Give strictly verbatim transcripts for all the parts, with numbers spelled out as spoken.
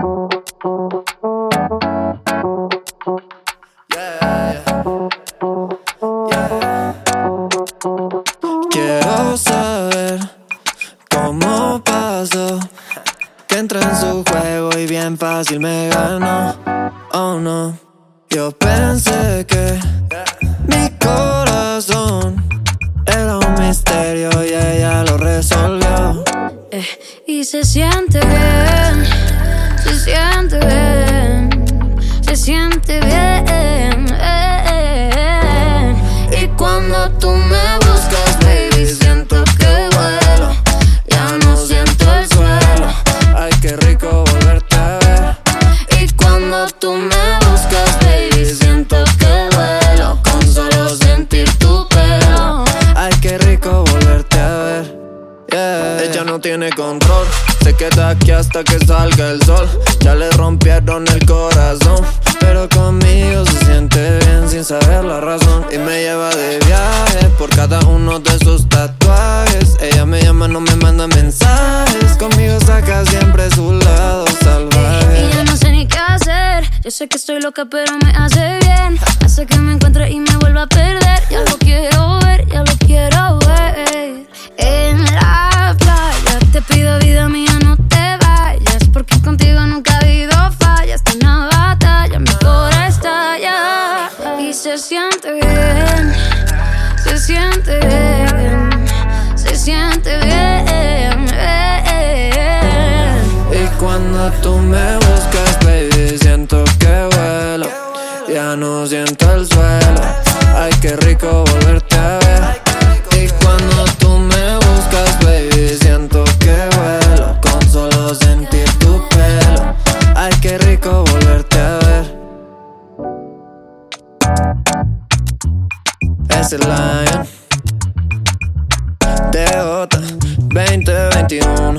Quiero saber cómo pasó, que entré en su juego y bien fácil me ganó. Oh no, yo pensé que mi corazón era un misterio y ella lo resolvió. eh, Y se siente bien, se siente bien, se siente bien, eh. Y cuando tú me buscas, baby, siento que vuelo, ya no siento el suelo. Ay, qué rico volverte a ver. Y cuando tú me buscas, baby, siento que vuelo con solo sentir tu pelo. Ay, qué rico volverte a ver. Yeah. Ella no tiene control, se queda aquí hasta que salga el sol. Ya le rompieron el corazón, pero conmigo se siente bien sin saber la razón. Y me lleva de viaje por cada uno de sus tatuajes. Ella me llama, no me manda mensajes. Conmigo saca siempre su lado salvaje. Y ya no sé ni qué hacer. Yo sé que estoy loca pero me hace bien. Hace que me encuentre y me vuelva a perder. Ya lo quiero ver, ya lo quiero ver. En la playa te pido, vida mía, no te vayas, porque contigo nunca ha habido fallas. Esta es una batalla, mi corazón estalla. Y se siente bien, se siente bien, se siente bien, bien. Y cuando tú me buscas, baby, siento que vuelo, ya no siento el suelo. Ay, qué rico volverte a ver. Y cuando tú me buscas, baby, siento que vuelo con solo sentir tu pelo. Ay, qué rico volverte a ver. Es el Lion D J veinte veintiuno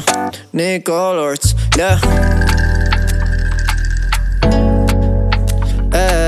Nicolors, yeah. Eh.